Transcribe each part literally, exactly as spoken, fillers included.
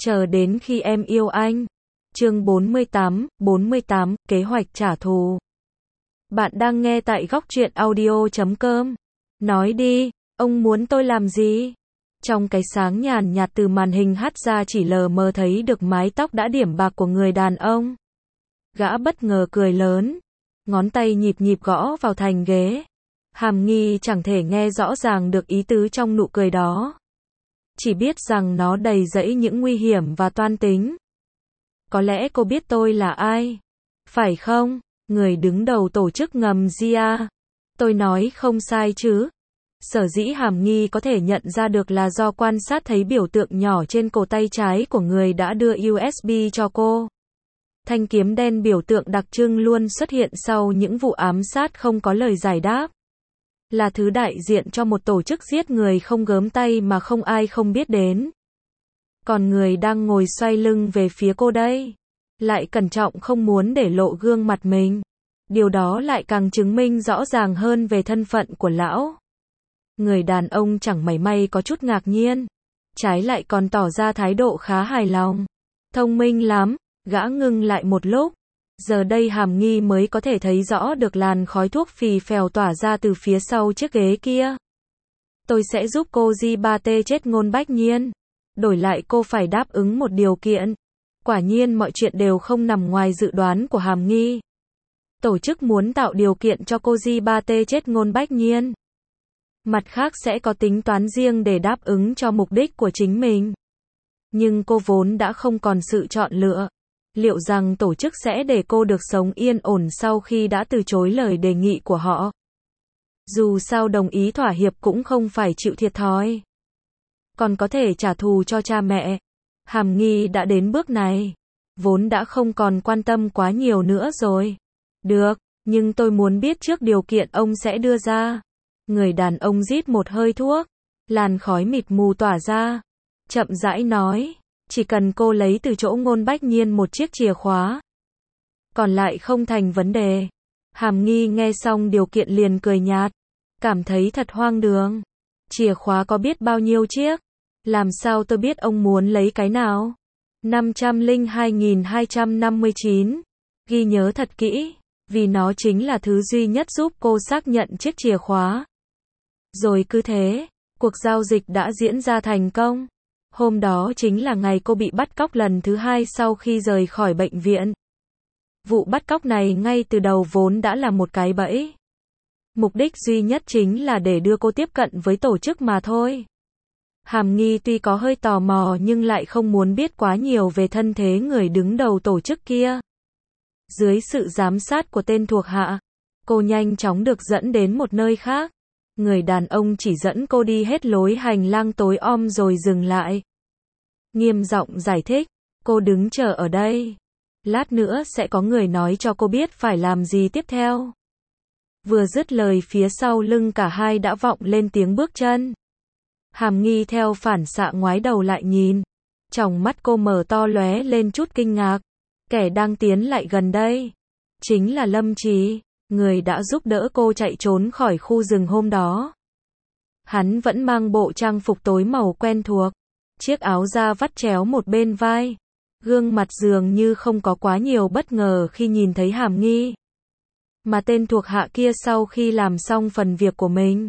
Chờ đến khi em yêu anh. Chương bốn mươi tám, bốn mươi tám, kế hoạch trả thù. Bạn đang nghe tại góc truyện audio chấm com. Nói đi, ông muốn tôi làm gì? Trong cái sáng nhàn nhạt từ màn hình hắt ra chỉ lờ mờ thấy được mái tóc đã điểm bạc của người đàn ông. Gã bất ngờ cười lớn, ngón tay nhịp nhịp gõ vào thành ghế. Hàm Nghi chẳng thể nghe rõ ràng được ý tứ trong nụ cười đó. Chỉ biết rằng nó đầy rẫy những nguy hiểm và toan tính. Có lẽ cô biết tôi là ai, phải không? Người đứng đầu tổ chức ngầm Gia. Tôi nói không sai chứ? Sở dĩ Hàm Nghi có thể nhận ra được là do quan sát thấy biểu tượng nhỏ trên cổ tay trái của người đã đưa u ét bê cho cô. Thanh kiếm đen biểu tượng đặc trưng luôn xuất hiện sau những vụ ám sát không có lời giải đáp. Là thứ đại diện cho một tổ chức giết người không gớm tay mà không ai không biết đến. Còn người đang ngồi xoay lưng về phía cô đây, lại cẩn trọng không muốn để lộ gương mặt mình. Điều đó lại càng chứng minh rõ ràng hơn về thân phận của lão. Người đàn ông chẳng mảy may có chút ngạc nhiên, trái lại còn tỏ ra thái độ khá hài lòng. Thông minh lắm, gã ngưng lại một lúc. Giờ đây Hàm Nghi mới có thể thấy rõ được làn khói thuốc phì phèo tỏa ra từ phía sau chiếc ghế kia. Tôi sẽ giúp cô Di Ba Tê chết ngôn bách nhiên. Đổi lại cô phải đáp ứng một điều kiện. Quả nhiên mọi chuyện đều không nằm ngoài dự đoán của Hàm Nghi. Tổ chức muốn tạo điều kiện cho cô Di Ba Tê chết ngôn bách nhiên. Mặt khác sẽ có tính toán riêng để đáp ứng cho mục đích của chính mình. Nhưng cô vốn đã không còn sự chọn lựa. Liệu rằng tổ chức sẽ để cô được sống yên ổn sau khi đã từ chối lời đề nghị của họ? Dù sao đồng ý thỏa hiệp cũng không phải chịu thiệt thòi. Còn có thể trả thù cho cha mẹ. Hàm Nghi đã đến bước này, vốn đã không còn quan tâm quá nhiều nữa rồi. Được, nhưng tôi muốn biết trước điều kiện ông sẽ đưa ra. Người đàn ông rít một hơi thuốc, làn khói mịt mù tỏa ra, chậm rãi nói, chỉ cần cô lấy từ chỗ ngôn bách nhiên một chiếc chìa khóa, còn lại không thành vấn đề. Hàm Nghi nghe xong điều kiện liền cười nhạt, cảm thấy thật hoang đường. Chìa khóa có biết bao nhiêu chiếc? Làm sao tôi biết ông muốn lấy cái nào? năm trăm lẻ hai nghìn hai trăm năm mươi chín. Ghi nhớ thật kỹ, vì nó chính là thứ duy nhất giúp cô xác nhận chiếc chìa khóa. Rồi cứ thế, cuộc giao dịch đã diễn ra thành công. Hôm đó chính là ngày cô bị bắt cóc lần thứ hai sau khi rời khỏi bệnh viện. Vụ bắt cóc này ngay từ đầu vốn đã là một cái bẫy. Mục đích duy nhất chính là để đưa cô tiếp cận với tổ chức mà thôi. Hàm Nghi tuy có hơi tò mò nhưng lại không muốn biết quá nhiều về thân thế người đứng đầu tổ chức kia. Dưới sự giám sát của tên thuộc hạ, cô nhanh chóng được dẫn đến một nơi khác. Người đàn ông chỉ dẫn cô đi hết lối hành lang tối om rồi dừng lại. Nghiêm giọng giải thích, cô đứng chờ ở đây. Lát nữa sẽ có người nói cho cô biết phải làm gì tiếp theo. Vừa dứt lời phía sau lưng cả hai đã vọng lên tiếng bước chân. Hàm Nghi theo phản xạ ngoái đầu lại nhìn. Tròng mắt cô mở to lóe lên chút kinh ngạc. Kẻ đang tiến lại gần đây chính là Lâm Trì, người đã giúp đỡ cô chạy trốn khỏi khu rừng hôm đó. Hắn vẫn mang bộ trang phục tối màu quen thuộc, chiếc áo da vắt chéo một bên vai, gương mặt dường như không có quá nhiều bất ngờ khi nhìn thấy Hàm Nghi. Mà tên thuộc hạ kia sau khi làm xong phần việc của mình,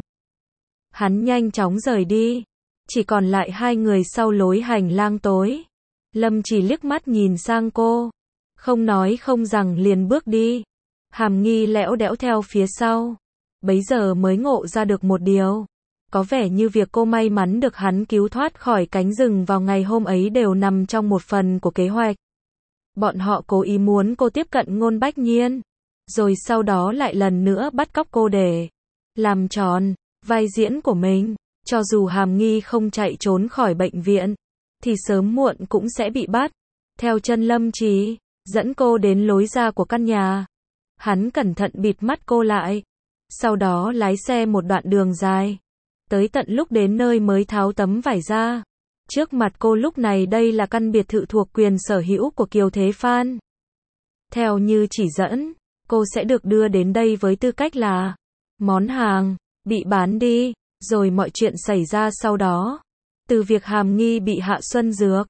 hắn nhanh chóng rời đi, chỉ còn lại hai người sau lối hành lang tối. Lâm chỉ liếc mắt nhìn sang cô, không nói không rằng liền bước đi. Hàm Nghi lẽo đẽo theo phía sau, bấy giờ mới ngộ ra được một điều. Có vẻ như việc cô may mắn được hắn cứu thoát khỏi cánh rừng vào ngày hôm ấy đều nằm trong một phần của kế hoạch. Bọn họ cố ý muốn cô tiếp cận ngôn bách nhiên, rồi sau đó lại lần nữa bắt cóc cô để làm tròn vai diễn của mình. Cho dù Hàm Nghi không chạy trốn khỏi bệnh viện, thì sớm muộn cũng sẽ bị bắt. Theo chân Lâm Trì, dẫn cô đến lối ra của căn nhà. Hắn cẩn thận bịt mắt cô lại, sau đó lái xe một đoạn đường dài, tới tận lúc đến nơi mới tháo tấm vải ra. Trước mặt cô lúc này đây là căn biệt thự thuộc quyền sở hữu của Kiều Thế Phan. Theo như chỉ dẫn, cô sẽ được đưa đến đây với tư cách là món hàng bị bán đi, rồi mọi chuyện xảy ra sau đó. Từ việc Hàm Nghi bị hạ xuân dược,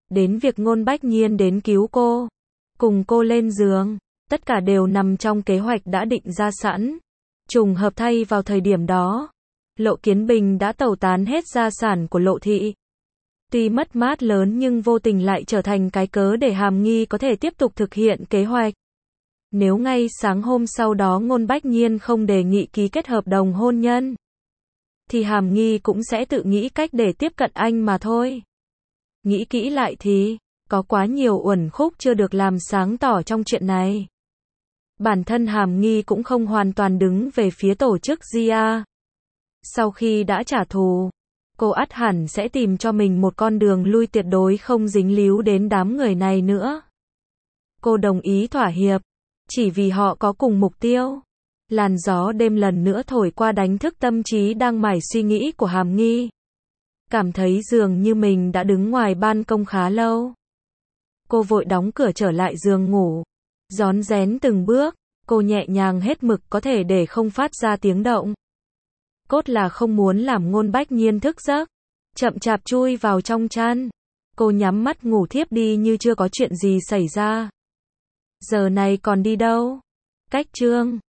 đến việc Ngôn Bách Nhiên đến cứu cô, cùng cô lên giường, tất cả đều nằm trong kế hoạch đã định ra sẵn. Trùng hợp thay vào thời điểm đó, Lộ Kiến Bình đã tẩu tán hết gia sản của Lộ thị. Tuy mất mát lớn nhưng vô tình lại trở thành cái cớ để Hàm Nghi có thể tiếp tục thực hiện kế hoạch. Nếu ngay sáng hôm sau đó Ngôn Bách Nhiên không đề nghị ký kết hợp đồng hôn nhân, thì Hàm Nghi cũng sẽ tự nghĩ cách để tiếp cận anh mà thôi. Nghĩ kỹ lại thì, có quá nhiều uẩn khúc chưa được làm sáng tỏ trong chuyện này. Bản thân Hàm Nghi cũng không hoàn toàn đứng về phía tổ chức giê a. Sau khi đã trả thù, cô ắt hẳn sẽ tìm cho mình một con đường lui tuyệt đối không dính líu đến đám người này nữa. Cô đồng ý thỏa hiệp, chỉ vì họ có cùng mục tiêu. Làn gió đêm lần nữa thổi qua đánh thức tâm trí đang mải suy nghĩ của Hàm Nghi. Cảm thấy dường như mình đã đứng ngoài ban công khá lâu. Cô vội đóng cửa trở lại giường ngủ. Rón rén từng bước, cô nhẹ nhàng hết mực có thể để không phát ra tiếng động. Cốt là không muốn làm Ngôn Bách Nhiên thức giấc. Chậm chạp chui vào trong chăn. Cô nhắm mắt ngủ thiếp đi như chưa có chuyện gì xảy ra. Giờ này còn đi đâu? Cách chương